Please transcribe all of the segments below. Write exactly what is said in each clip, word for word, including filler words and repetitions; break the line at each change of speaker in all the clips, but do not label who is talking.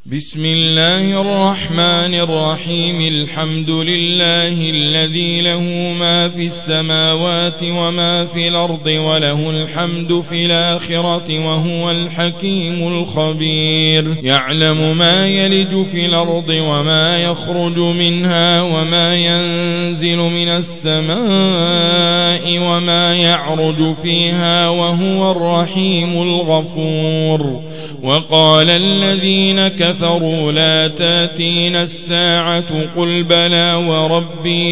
بسم الله الرحمن الرحيم. الحمد لله الذي له ما في السماوات وما في الأرض وله الحمد في الآخرة وهو الحكيم الخبير. يعلم ما يلج في الأرض وما يخرج منها وما ينزل من السماء وما يعرج فيها وهو الرحيم الغفور. وقال الذين كفروا لا تاتينا الساعة قل بلى وربي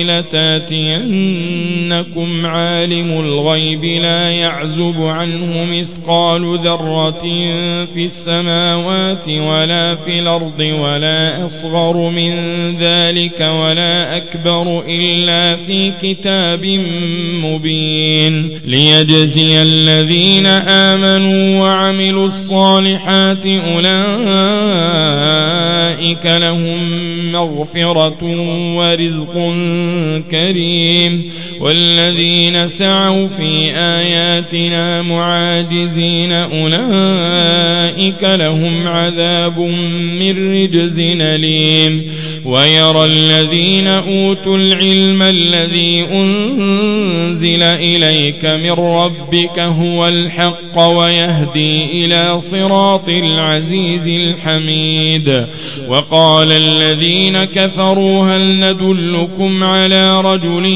لتاتينكم عالم الغيب لا يعزب عنه مثقال ذرة في السماوات ولا في الأرض ولا أصغر من ذلك ولا أكبر إلا في كتاب مبين ليجزي الذين آمنوا وعملوا الصالحات أولئك لهم مغفرة ورزق كريم. والذين سعوا في آياتنا معاجزين أولئك لهم عذاب من رجز أليم. ويرى الذين أوتوا العلم الذي أنزل إليك من ربك هو الحق ويهدي إلى صراط العزيز الحميد. وقال الذين كفروا هل ندلكم على رجل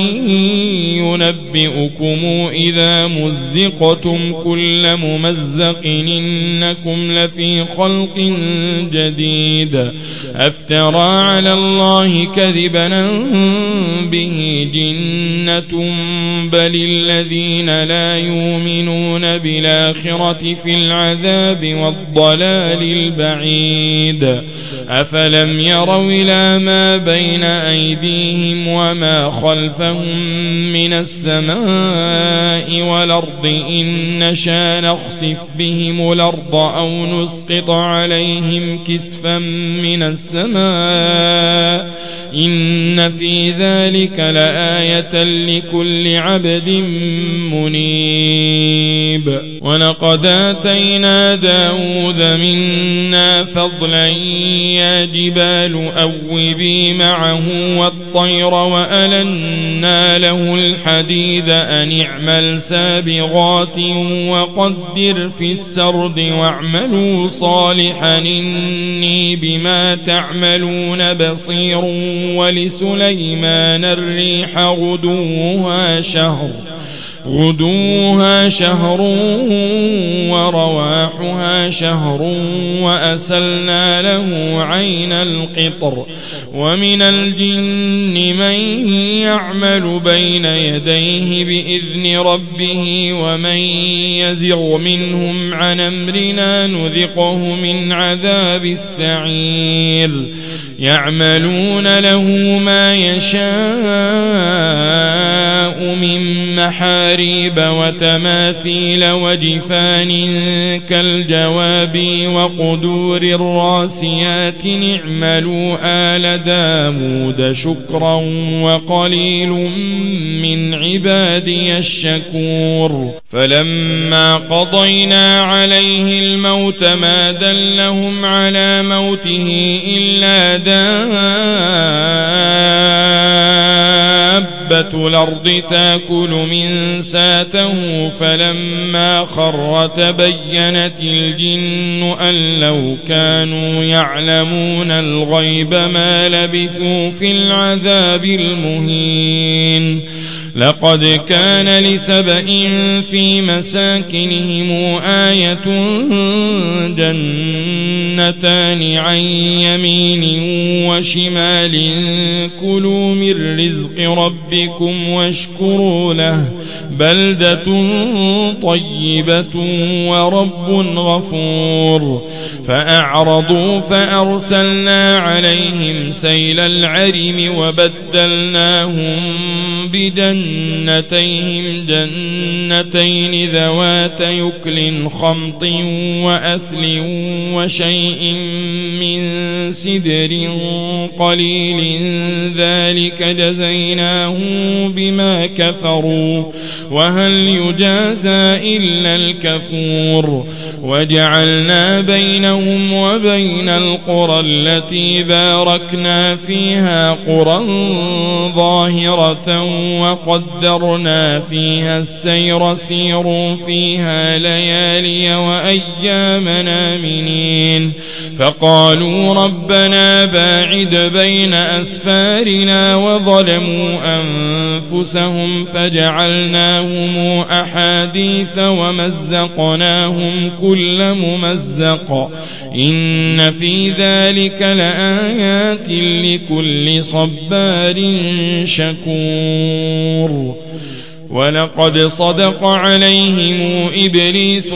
ينبئكم إذا مزقتم كل ممزق إنكم لفي خلق جديد أفترى على الله كذبا به جنة بل الذين لا يؤمنون بالآخرة في العذاب والضلال البعيد. أفلم يروا إلى ما بين أيديهم وما خلفهم من السماء والأرض إن نشأ نخسف بهم الأرض أو نسقط عليهم كسفا من السماء إن في ذلك لآية لكل عبد منيب. ولقد آتينا داود منا فضلا يا جبال أوبي معه والطير وألنا له الحديد أن اعمل سابغات وقدر في السرد واعملوا صالحا إني بما تعملون بصير. ولسليمان الريح غدوها شهر غدوها شهر ورواحها شهر وأسلنا له عين القطر. ومن الجن من يعمل بين يديه بإذن ربه ومن يزغ منهم عن أمرنا نذقه من عذاب السعير. يعملون له ما يشاء من محاريب وتماثيل وجفان كالجواب وقدور الراسيات اعملوا آل داود شكرا وقليل من عبادي الشكور. فلما قضينا عليه الموت ما دلهم على موته إلا دابة الأرض تأكل من ساته فلما خر تبينت الجن أن لو كانوا يعلمون الغيب ما لبثوا في العذاب المهين. لقد كان لسبإ في مساكنهم آية جنتان عن يمين وشمال كلوا من رزق ربكم واشكروا له بلدة طيبة ورب غفور. فأعرضوا فأرسلنا عليهم سيل العرم وبدلناهم بجنتيهم جنتين ذوات يكل خمط وأثل وشيء من سدر قليل ذلك جزيناهم بما بما كفروا وهل يجازى إلا الكفور وجعلنا بينهم وبين القرى التي باركنا فيها قرى ظاهرة وقدرنا فيها السير سيروا فيها ليالي وأياما آمنين فقالوا ربنا باعد بين أسفارنا وظلموا أنفسهم فجعلناهم أحاديث ومزقناهم كل ممزق إن في ذلك لآيات لكل صبار شكور ولقد صدق عليهم إبليس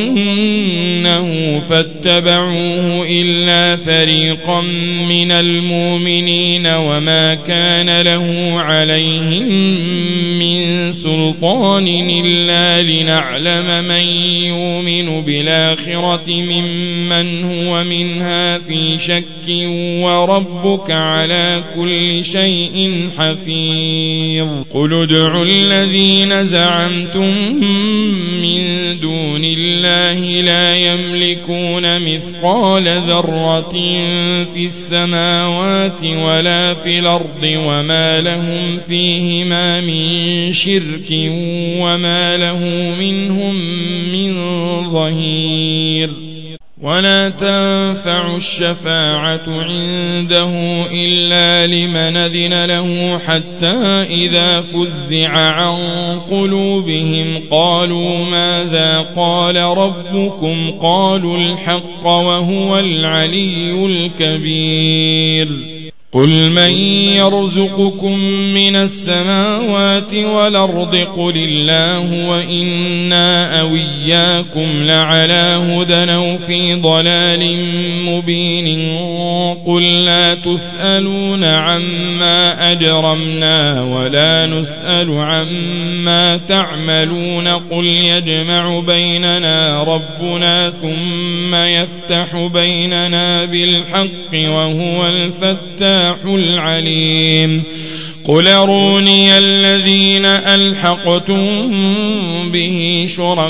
ظنه فاتبعوه إلا فريقا من المؤمنين وما كان له عليهم من سلطان إلا لنعلم من يؤمن بالآخرة ممن هو منها في شك وربك على كل شيء حفيظ قل ادعوا الذين الذين زعمتم من دون الله لا يملكون مثقال ذرة في السماوات ولا في الأرض وما لهم فيهما من شرك وما له منهم من ظهير ولا تنفع الشفاعة عنده إلا لمن أذن له حتى إذا فزع عن قلوبهم قالوا ماذا قال ربكم قالوا الحق وهو العلي الكبير قل من يرزقكم من السماوات والأرض قل الله وإنا أو إياكم لعلى هدى أو في ضلال مبين قل لا تسألون عما أجرمنا ولا نسأل عما تعملون قل يجمع بيننا ربنا ثم يفتح بيننا بالحق وهو الفتاح العليم قل أروني الذين ألحقتم به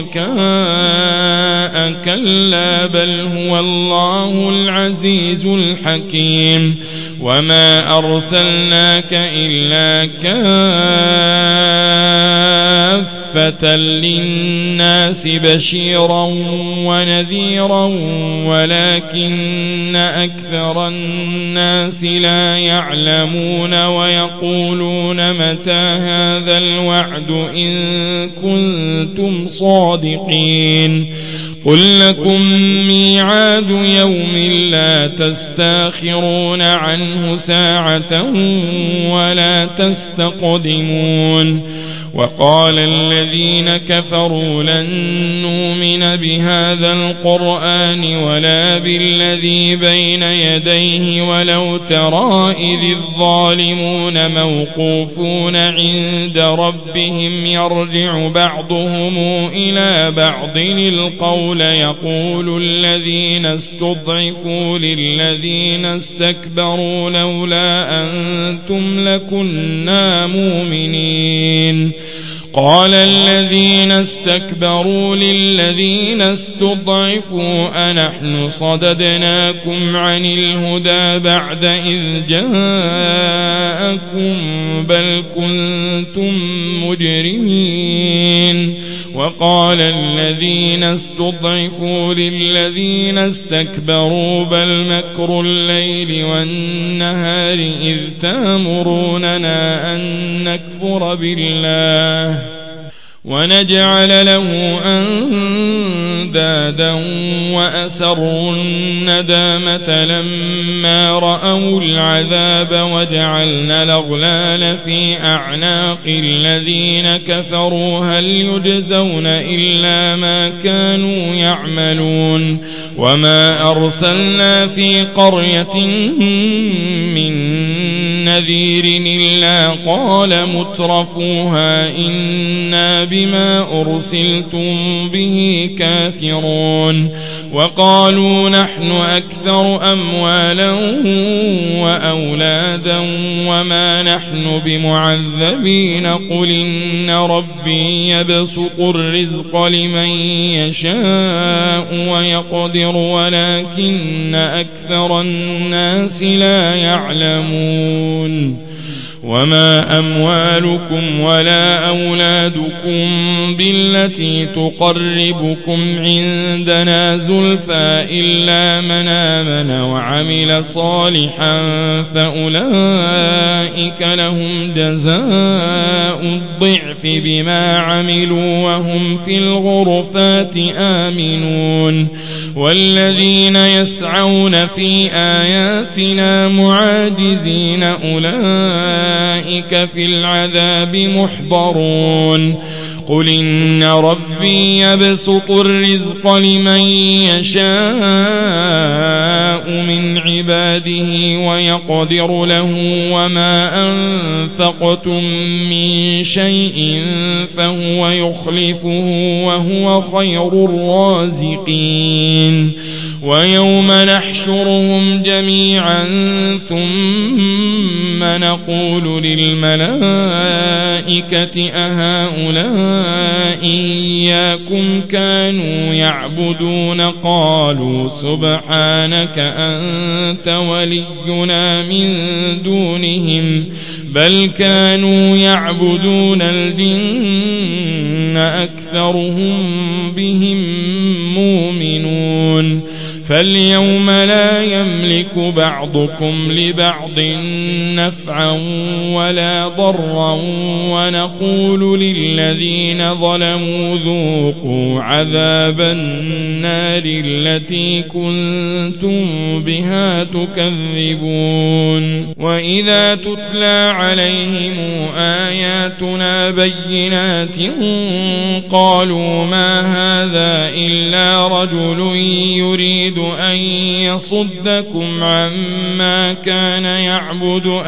شركاء كلا بل هو الله العزيز الحكيم وما أرسلناك إلا كافة للناس بشيرا ونذيرا ولكن أكثر الناس لا يعلمون ويقولون متى هذا الوعد إن كنتم صادقين قل لكم ميعاد يوم لا تستاخرون عنه ساعة ولا تستقدمون وقال الذين كفروا لن نؤمن بهذا القرآن ولا بالذي بين يديه ولو ترى إذ الظالمون موقوفون عند ربهم يرجع بعضهم إلى بعض القول يقول الذين استضعفوا للذين استكبروا لولا أنتم لكنا مؤمنين قال الذين استكبروا للذين استضعفوا أنحن صددناكم عن الهدى بعد إذ جاءكم بل كنتم مجرمين وقال الذين استضعفوا للذين استكبروا بل مكر الليل والنهار إذ تأمروننا أن نكفر بالله ونجعل له أندادا وأسروا الندامة لما رأوا العذاب وجعلنا الأغلال في أعناق الذين كفروا هل يجزون إلا ما كانوا يعملون وما أرسلنا في قرية من نذير إلا قال مترفوها إنا بما أرسلتم به كافرون وقالوا نحن أكثر أموالا وأولادا وما نحن بمعذبين قل إن ربي يبسط الرزق لمن يشاء ويقدر ولكن أكثر الناس لا يعلمون وما أموالكم ولا أولادكم بالتي تقربكم عندنا زلفى إلا من آمن وعمل صالحا فأولئك لهم جزاء الضعف بما عملوا وهم في الغرفات آمنون والذين يسعون في آياتنا معاجزين أولئك في العذاب محضرون قل إن ربي يبسط الرزق لمن يشاء من عباده ويقدر له وما أنفقتم من شيء فهو يخلفه وهو خير الرازقين ويوم نحشرهم جميعا ثم نقول للملائكة أهؤلاء إياكم كانوا يعبدون قالوا سبحانك أنت ولينا من دونهم بل كانوا يعبدون الجن أكثرهم بهم مؤمنون فاليوم لا يملك بعضكم لبعض نفعا ولا ضرا ونقول للذين ظلموا ذوقوا عذاب النار التي كنتم بها تكذبون وإذا تتلى عليهم آياتنا بينات قالوا ما هذا إلا رجل يريد أن يصدكم عما كان يعبد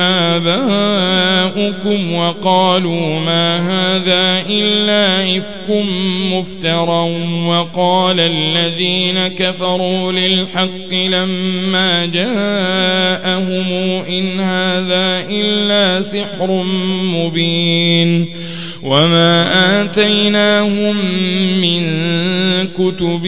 آباؤكم وقالوا ما هذا إلا إفك مفترى وقال الذين كفروا للحق لما جاءهم إن هذا إلا سحر مبين وما آتيناهم من كتب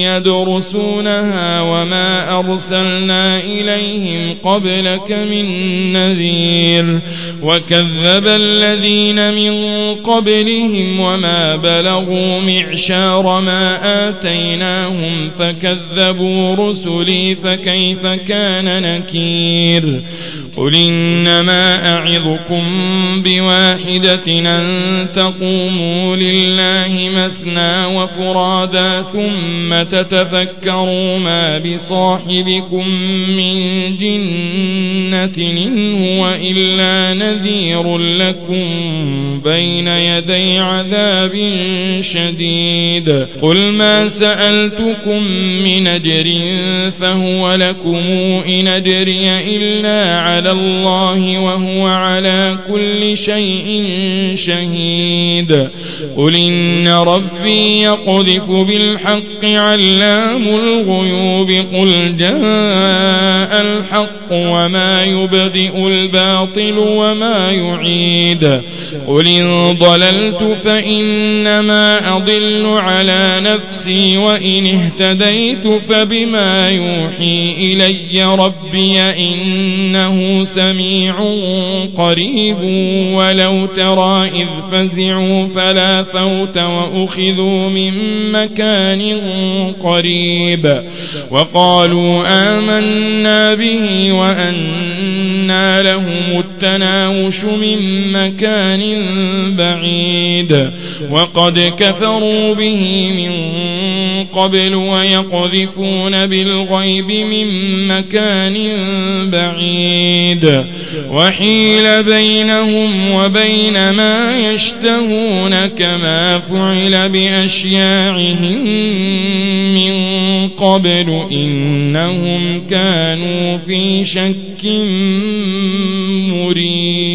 يدرسونها وما أرسلنا إليهم قبلك من نذير وكذب الذين من قبلهم وما بلغوا معشار ما آتيناهم فكذبوا رسلي فكيف كان نكير قل إنما أعظكم بواحدة أن تقوموا لله مثنى وفرادا ثم تتفكروا ما بصاحبكم من جنة إن هو إلا نذير لكم بين يدي عذاب شديد قل ما سألتكم من أجر فهو لكم إن أجري إلا على الله وهو على كل شيء شهيد قل إن ربي يقذف بالحق علام الغيوب قل جاء الحق وما يبدئ الباطل وما يعيد قل إن ضللت فإنما أضل على نفسي وإن اهتديت فبما يوحي إلي ربي إنه سميع قريب ولو ترى إذ فزعوا فلا فوت وأخذوا من مكان قريب وقالوا آمنا به وأنى لهم التناوش من مكان بعيد وقد كفروا به من قبل ويقذفون بالغيب من مكان بعيد وحيل بينهم وبين ما يشتهون كما فعل بأشياعهم من قبل إنهم كانوا في شك مريب